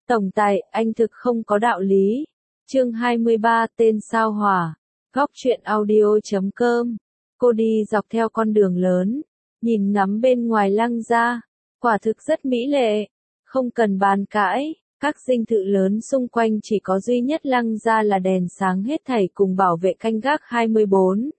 Tổng tài, anh thực không có đạo lý. Chương 23, tên sao hỏa. Góc truyện audio.com. Cô đi dọc theo con đường lớn, nhìn ngắm bên ngoài Lăng gia, quả thực rất mỹ lệ, không cần bàn cãi, các dinh thự lớn xung quanh chỉ có duy nhất Lăng gia là đèn sáng hết thảy cùng bảo vệ canh gác 24.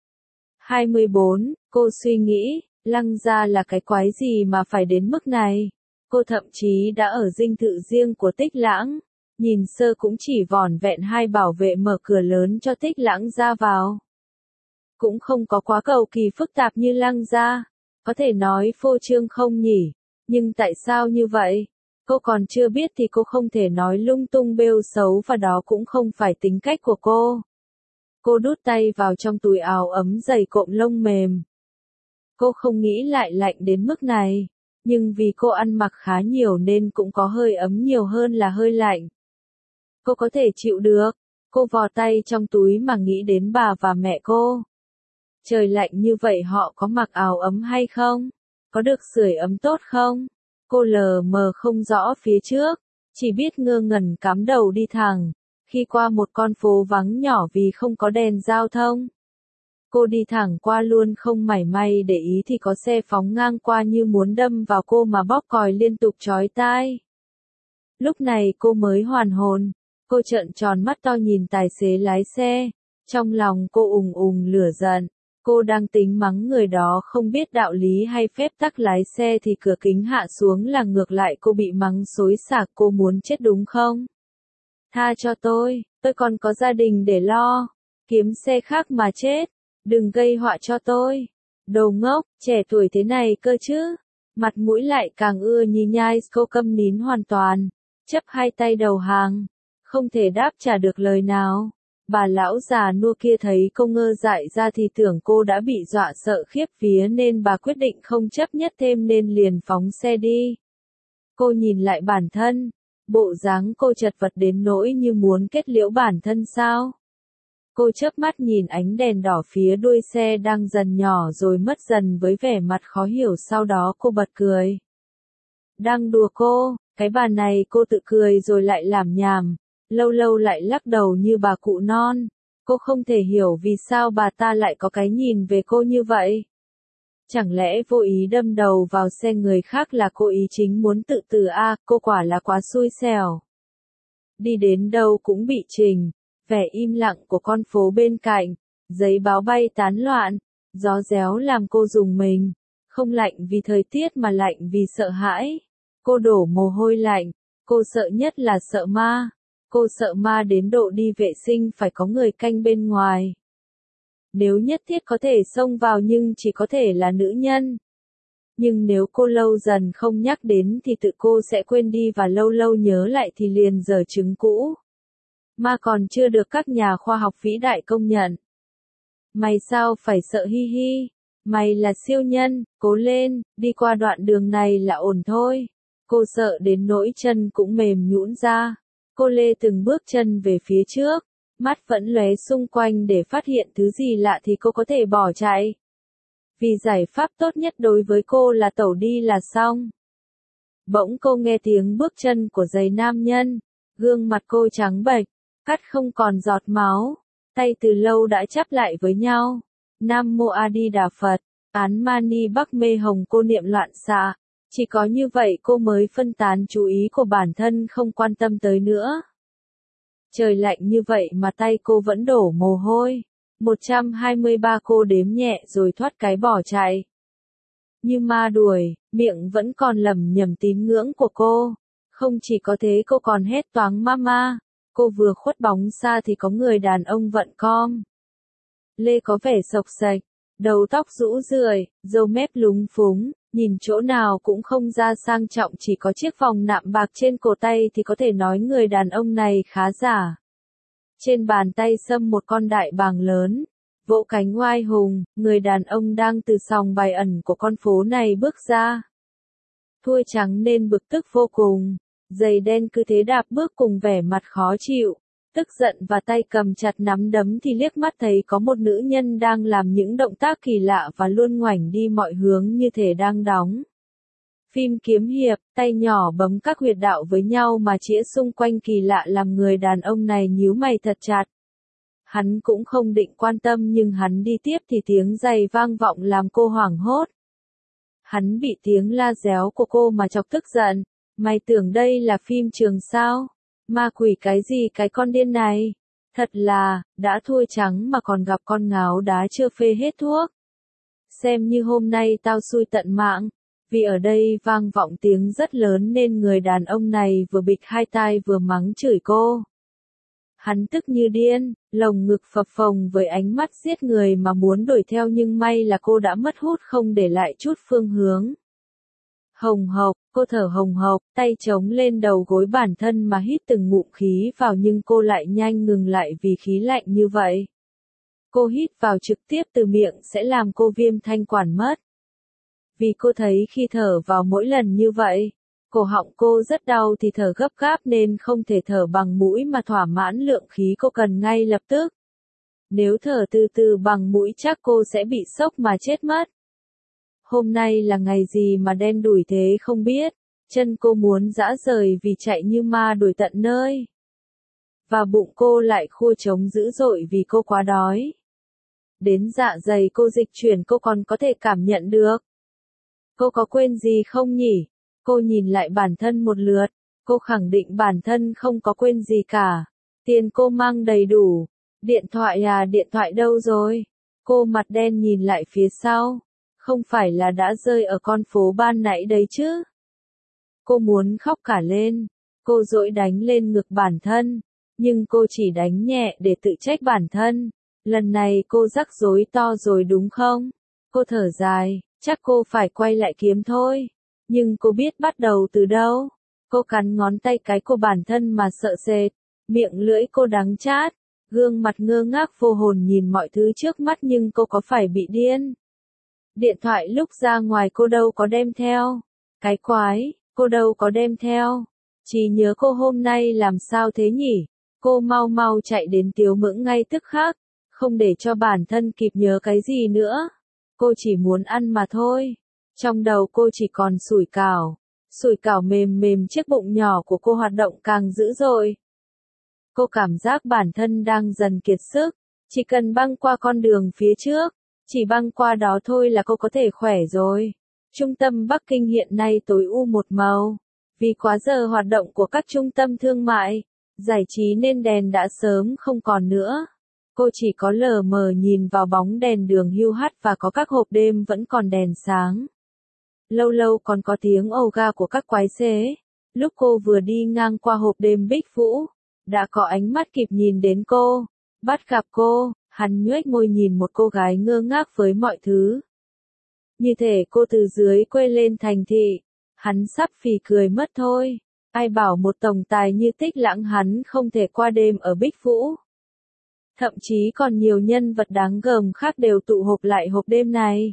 24, cô suy nghĩ, Lăng gia là cái quái gì mà phải đến mức này? Cô thậm chí đã ở dinh thự riêng của Tích Lãng, nhìn sơ cũng chỉ vỏn vẹn hai bảo vệ mở cửa lớn cho Tích Lãng ra vào. Cũng không có quá cầu kỳ phức tạp như Lăng gia, có thể nói phô trương không nhỉ, nhưng tại sao như vậy? Cô còn chưa biết thì cô không thể nói lung tung bêu xấu và đó cũng không phải tính cách của cô. Cô đút tay vào trong túi áo ấm dày cộm lông mềm. Cô không nghĩ lại lạnh đến mức này, nhưng vì cô ăn mặc khá nhiều nên cũng có hơi ấm nhiều hơn là hơi lạnh. Cô có thể chịu được, cô vò tay trong túi mà nghĩ đến bà và mẹ cô. Trời lạnh như vậy họ có mặc áo ấm hay không? Có được sưởi ấm tốt không? Cô lờ mờ không rõ phía trước, chỉ biết ngơ ngẩn cắm đầu đi thẳng, khi qua một con phố vắng nhỏ vì không có đèn giao thông. Cô đi thẳng qua luôn không mảy may để ý thì có xe phóng ngang qua như muốn đâm vào cô mà bóp còi liên tục chói tai. Lúc này cô mới hoàn hồn, cô trợn tròn mắt to nhìn tài xế lái xe, trong lòng cô ùng ùng lửa giận. Cô đang tính mắng người đó không biết đạo lý hay phép tắc lái xe thì cửa kính hạ xuống là ngược lại cô bị mắng xối xả. Cô muốn chết đúng không? Tha cho tôi còn có gia đình để lo, kiếm xe khác mà chết, đừng gây họa cho tôi. Đồ ngốc, trẻ tuổi thế này cơ chứ, mặt mũi lại càng ưa nhí nhai. Cô câm nín hoàn toàn, chấp hai tay đầu hàng, không thể đáp trả được lời nào. Bà lão già nua kia thấy cô ngơ dại ra thì tưởng cô đã bị dọa sợ khiếp vía nên bà quyết định không chấp nhất thêm nên liền phóng xe đi. Cô nhìn lại bản thân, bộ dáng cô chật vật đến nỗi như muốn kết liễu bản thân sao? Cô chớp mắt nhìn ánh đèn đỏ phía đuôi xe đang dần nhỏ rồi mất dần với vẻ mặt khó hiểu, sau đó cô bật cười. Đang đùa cô, cái bà này cô tự cười rồi lại làm nhảm. Lâu lâu lại lắc đầu như bà cụ non. Cô không thể hiểu vì sao bà ta lại có cái nhìn về cô như vậy. Chẳng lẽ vô ý đâm đầu vào xe người khác là cô ý chính muốn tự tử à? Cô quả là quá xui xẻo. Đi đến đâu cũng bị trình, vẻ im lặng của con phố bên cạnh, giấy báo bay tán loạn, gió réo làm cô rùng mình, không lạnh vì thời tiết mà lạnh vì sợ hãi. Cô đổ mồ hôi lạnh, cô sợ nhất là sợ ma. Cô sợ ma đến độ đi vệ sinh phải có người canh bên ngoài. Nếu nhất thiết có thể xông vào nhưng chỉ có thể là nữ nhân. Nhưng nếu cô lâu dần không nhắc đến thì tự cô sẽ quên đi và lâu lâu nhớ lại thì liền dở trứng cũ. Ma còn chưa được các nhà khoa học vĩ đại công nhận. Mày sao phải sợ hi hi? Mày là siêu nhân, cố lên, đi qua đoạn đường này là ổn thôi. Cô sợ đến nỗi chân cũng mềm nhũn ra. Cô lê từng bước chân về phía trước, mắt vẫn lóe xung quanh để phát hiện thứ gì lạ thì cô có thể bỏ chạy. Vì giải pháp tốt nhất đối với cô là tẩu đi là xong. Bỗng cô nghe tiếng bước chân của giày nam nhân, gương mặt cô trắng bệch, cắt không còn giọt máu, tay từ lâu đã chắp lại với nhau. Nam Mô A Di Đà Phật, Án Mani Bắc Mê Hồng. Cô niệm loạn xạ. Chỉ có như vậy cô mới phân tán chú ý của bản thân, không quan tâm tới nữa. Trời lạnh như vậy mà tay cô vẫn đổ mồ hôi. 123 cô đếm nhẹ rồi thoát cái bỏ chạy. Như ma đuổi, miệng vẫn còn lẩm nhẩm tín ngưỡng của cô. Không chỉ có thế cô còn hét toáng mama. Cô vừa khuất bóng xa thì có người đàn ông vận com lê có vẻ xộc xệch, đầu tóc rũ rượi, râu mép lúng phúng. Nhìn chỗ nào cũng không ra sang trọng, chỉ có chiếc vòng nạm bạc trên cổ tay thì có thể nói người đàn ông này khá giả. Trên bàn tay xâm một con đại bàng lớn, vỗ cánh oai hùng, người đàn ông đang từ sòng bài ẩn của con phố này bước ra. Thui trắng nên bực tức vô cùng, giày đen cứ thế đạp bước cùng vẻ mặt khó chịu, tức giận và tay cầm chặt nắm đấm thì liếc mắt thấy có một nữ nhân đang làm những động tác kỳ lạ và luôn ngoảnh đi mọi hướng như thể đang đóng Phim kiếm hiệp, tay nhỏ bấm các huyệt đạo với nhau mà chĩa xung quanh kỳ lạ làm người đàn ông này nhíu mày thật chặt. Hắn cũng không định quan tâm nhưng hắn đi tiếp thì tiếng giày vang vọng làm cô hoảng hốt. Hắn bị tiếng la réo của cô mà chọc tức giận. Mày tưởng đây là phim trường sao? Ma quỷ cái gì cái con điên này? Thật là, đã thua trắng mà còn gặp con ngáo đá chưa phê hết thuốc. Xem như hôm nay tao xui tận mạng. Vì ở đây vang vọng tiếng rất lớn nên người đàn ông này vừa bịch hai tai vừa mắng chửi cô. Hắn tức như điên, lồng ngực phập phồng với ánh mắt giết người mà muốn đuổi theo nhưng may là cô đã mất hút không để lại chút phương hướng. Hồng hộc, cô thở hồng hộc, tay chống lên đầu gối bản thân mà hít từng ngụm khí vào nhưng cô lại nhanh ngừng lại vì khí lạnh như vậy. Cô hít vào trực tiếp từ miệng sẽ làm cô viêm thanh quản mất. Vì cô thấy khi thở vào mỗi lần như vậy, cổ họng cô rất đau thì thở gấp gáp nên không thể thở bằng mũi mà thỏa mãn lượng khí cô cần ngay lập tức. Nếu thở từ từ bằng mũi chắc cô sẽ bị sốc mà chết mất. Hôm nay là ngày gì mà đen đủi thế không biết, chân cô muốn giã rời vì chạy như ma đuổi tận nơi. Và bụng cô lại khô trống dữ dội vì cô quá đói. Đến dạ dày cô dịch chuyển cô còn có thể cảm nhận được. Cô có quên gì không nhỉ? Cô nhìn lại bản thân một lượt, cô khẳng định bản thân không có quên gì cả. Tiền cô mang đầy đủ. Điện thoại à, điện thoại đâu rồi? Cô mặt đen nhìn lại phía sau. Không phải là đã rơi ở con phố ban nãy đấy chứ? Cô muốn khóc cả lên. Cô dỗi đánh lên ngực bản thân. Nhưng cô chỉ đánh nhẹ để tự trách bản thân. Lần này cô rắc rối to rồi đúng không? Cô thở dài, chắc cô phải quay lại kiếm thôi. Nhưng cô biết bắt đầu từ đâu? Cô cắn ngón tay cái của bản thân mà sợ sệt. Miệng lưỡi cô đắng chát. Gương mặt ngơ ngác vô hồn nhìn mọi thứ trước mắt nhưng cô có phải bị điên? Điện thoại lúc ra ngoài cô đâu có đem theo. Cái quái, cô đâu có đem theo. Chỉ nhớ cô hôm nay làm sao thế nhỉ? Cô mau mau chạy đến Tiếu Mững ngay tức khắc. Không để cho bản thân kịp nhớ cái gì nữa. Cô chỉ muốn ăn mà thôi. Trong đầu cô chỉ còn sủi cảo. Sủi cảo mềm mềm chiếc bụng nhỏ của cô hoạt động càng dữ dội. Cô cảm giác bản thân đang dần kiệt sức. Chỉ cần băng qua con đường phía trước. Chỉ băng qua đó thôi là cô có thể khỏe rồi. Trung tâm Bắc Kinh hiện nay tối một màu. Vì quá giờ hoạt động của các trung tâm thương mại, giải trí nên đèn đã sớm không còn nữa. Cô chỉ có lờ mờ nhìn vào bóng đèn đường hưu hắt và có các hộp đêm vẫn còn đèn sáng. Lâu lâu còn có tiếng ồ ga của các quái xế. Lúc cô vừa đi ngang qua hộp đêm Bích Vũ, đã có ánh mắt kịp nhìn đến cô. Bắt gặp cô, hắn nhoẻn môi nhìn một cô gái ngơ ngác với mọi thứ. Như thể cô từ dưới quê lên thành thị. Hắn sắp phì cười mất thôi. Ai bảo một tổng tài như Tích Lãng hắn không thể qua đêm ở Bích Vũ. Thậm chí còn nhiều nhân vật đáng gờm khác đều tụ họp lại hộp đêm này.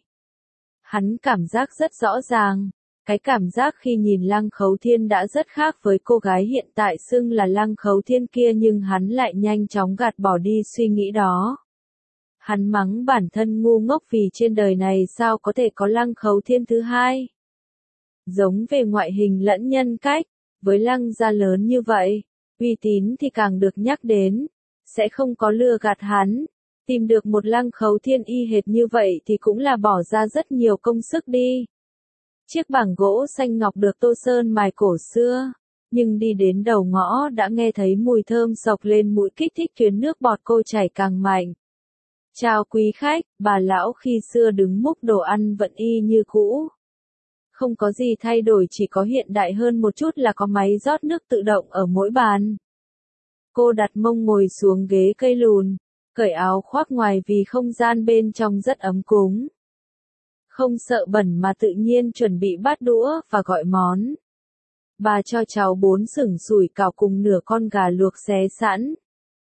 Hắn cảm giác rất rõ ràng. Cái cảm giác khi nhìn Lăng Khấu Thiên đã rất khác với cô gái hiện tại xưng là Lăng Khấu Thiên kia nhưng hắn lại nhanh chóng gạt bỏ đi suy nghĩ đó. Hắn mắng bản thân ngu ngốc vì trên đời này sao có thể có Lăng Khấu Thiên thứ hai. Giống về ngoại hình lẫn nhân cách, với Lăng gia lớn như vậy, uy tín thì càng được nhắc đến, sẽ không có lừa gạt hắn. Tìm được một Lăng Khấu Thiên y hệt như vậy thì cũng là bỏ ra rất nhiều công sức đi. Chiếc bảng gỗ xanh ngọc được tô sơn mài cổ xưa, nhưng đi đến đầu ngõ đã nghe thấy mùi thơm sộc lên mũi kích thích tuyến nước bọt cô chảy càng mạnh. Chào quý khách, bà lão khi xưa đứng múc đồ ăn vẫn y như cũ. Không có gì thay đổi chỉ có hiện đại hơn một chút là có máy rót nước tự động ở mỗi bàn. Cô đặt mông ngồi xuống ghế cây lùn, cởi áo khoác ngoài vì không gian bên trong rất ấm cúng. Không sợ bẩn mà tự nhiên chuẩn bị bát đũa và gọi món. Bà cho cháu 4 sừng sủi cảo cùng nửa con gà luộc xé sẵn.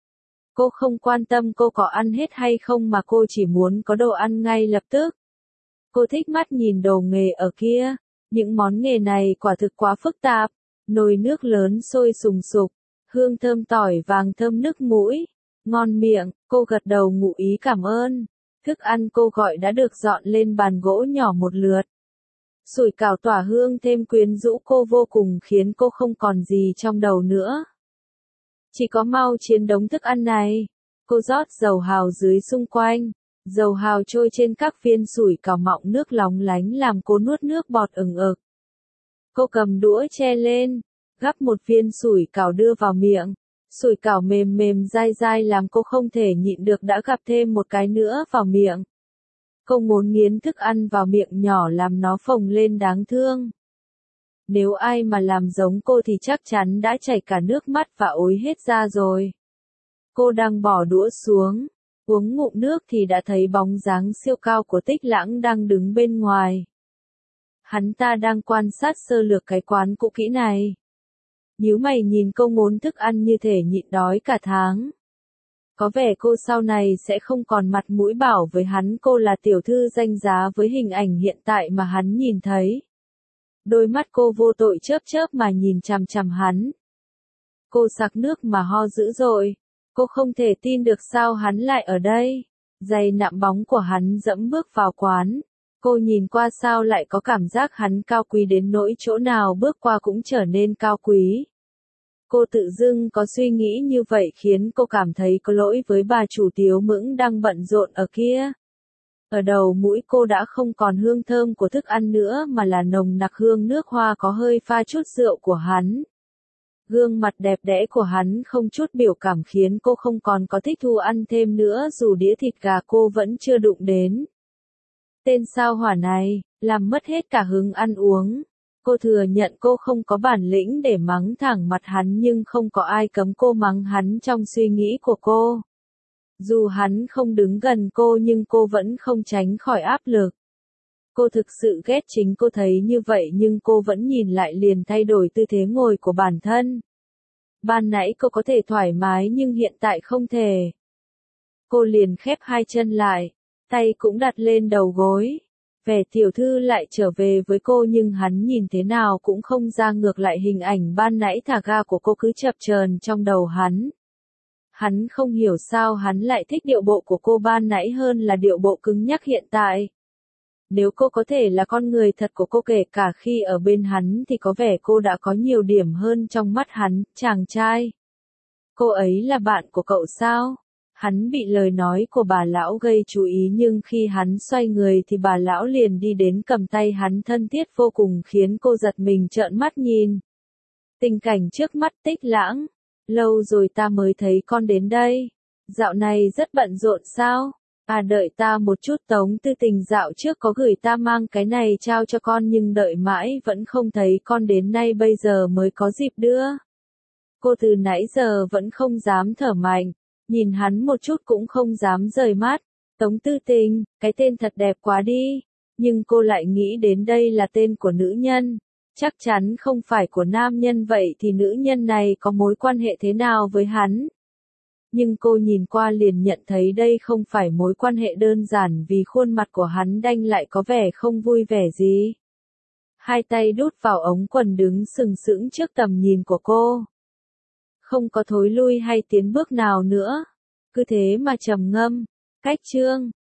Cô không quan tâm cô có ăn hết hay không mà cô chỉ muốn có đồ ăn ngay lập tức. Cô thích mắt nhìn đồ nghề ở kia. Những món nghề này quả thực quá phức tạp. Nồi nước lớn sôi sùng sục. Hương thơm tỏi vàng thơm nức mũi. Ngon miệng, cô gật đầu ngụ ý cảm ơn. Thức ăn cô gọi đã được dọn lên bàn gỗ nhỏ một lượt. Sủi cảo tỏa hương thêm quyến rũ cô vô cùng khiến cô không còn gì trong đầu nữa. Chỉ có mau chiến đống thức ăn này. Cô rót dầu hào dưới xung quanh. Dầu hào trôi trên các viên sủi cảo mọng nước lóng lánh làm cô nuốt nước bọt ừng ực. Cô cầm đũa che lên, gắp một viên sủi cảo đưa vào miệng. Sủi cảo mềm mềm dai dai làm cô không thể nhịn được đã gắp thêm một cái nữa vào miệng. Cô muốn nghiến thức ăn vào miệng nhỏ làm nó phồng lên đáng thương. Nếu ai mà làm giống cô thì chắc chắn đã chảy cả nước mắt và ối hết ra rồi. Cô đang bỏ đũa xuống, uống ngụm nước thì đã thấy bóng dáng siêu cao của Tích Lãng đang đứng bên ngoài. Hắn ta đang quan sát sơ lược cái quán cũ kỹ này. Nhíu mày nhìn cô ngốn thức ăn như thể nhịn đói cả tháng. Có vẻ cô sau này sẽ không còn mặt mũi bảo với hắn cô là tiểu thư danh giá với hình ảnh hiện tại mà hắn nhìn thấy. Đôi mắt cô vô tội chớp chớp mà nhìn chằm chằm hắn. Cô sặc nước mà ho dữ dội. Cô không thể tin được sao hắn lại ở đây. Giày nạm bóng của hắn dẫm bước vào quán. Cô nhìn qua sao lại có cảm giác hắn cao quý đến nỗi chỗ nào bước qua cũng trở nên cao quý. Cô tự dưng có suy nghĩ như vậy khiến cô cảm thấy có lỗi với bà chủ Tiếu Mững đang bận rộn ở kia. Ở đầu mũi cô đã không còn hương thơm của thức ăn nữa mà là nồng nặc hương nước hoa có hơi pha chút rượu của hắn. Gương mặt đẹp đẽ của hắn không chút biểu cảm khiến cô không còn có thích thú ăn thêm nữa dù đĩa thịt gà cô vẫn chưa đụng đến. Tên sao hỏa này, làm mất hết cả hứng ăn uống. Cô thừa nhận cô không có bản lĩnh để mắng thẳng mặt hắn nhưng không có ai cấm cô mắng hắn trong suy nghĩ của cô. Dù hắn không đứng gần cô nhưng cô vẫn không tránh khỏi áp lực. Cô thực sự ghét chính cô thấy như vậy nhưng cô vẫn nhìn lại liền thay đổi tư thế ngồi của bản thân. Ban nãy cô có thể thoải mái nhưng hiện tại không thể. Cô liền khép hai chân lại, tay cũng đặt lên đầu gối. Vẻ tiểu thư lại trở về với cô nhưng hắn nhìn thế nào cũng không ra ngược lại hình ảnh ban nãy thả ga của cô cứ chập chờn trong đầu hắn. Hắn không hiểu sao hắn lại thích điệu bộ của cô ban nãy hơn là điệu bộ cứng nhắc hiện tại. Nếu cô có thể là con người thật của cô kể cả khi ở bên hắn thì có vẻ cô đã có nhiều điểm hơn trong mắt hắn, chàng trai. Cô ấy là bạn của cậu sao? Hắn bị lời nói của bà lão gây chú ý nhưng khi hắn xoay người thì bà lão liền đi đến cầm tay hắn thân thiết vô cùng khiến cô giật mình trợn mắt nhìn. Tình cảnh trước mắt Tích Lãng. Lâu rồi ta mới thấy con đến đây. Dạo này rất bận rộn sao? À đợi ta một chút Tống Tư Tình dạo trước có gửi ta mang cái này trao cho con nhưng đợi mãi vẫn không thấy con đến nay bây giờ mới có dịp đưa. Cô từ nãy giờ vẫn không dám thở mạnh, nhìn hắn một chút cũng không dám rời mắt. Tống Tư Tình, cái tên thật đẹp quá đi. Nhưng cô lại nghĩ đến đây là tên của nữ nhân. Chắc chắn không phải của nam nhân vậy thì nữ nhân này có mối quan hệ thế nào với hắn? Nhưng cô nhìn qua liền nhận thấy đây không phải mối quan hệ đơn giản vì khuôn mặt của hắn đanh lại có vẻ không vui vẻ gì. Hai tay đút vào ống quần đứng sừng sững trước tầm nhìn của cô. Không có thối lui hay tiến bước nào nữa. Cứ thế mà trầm ngâm. Cách chương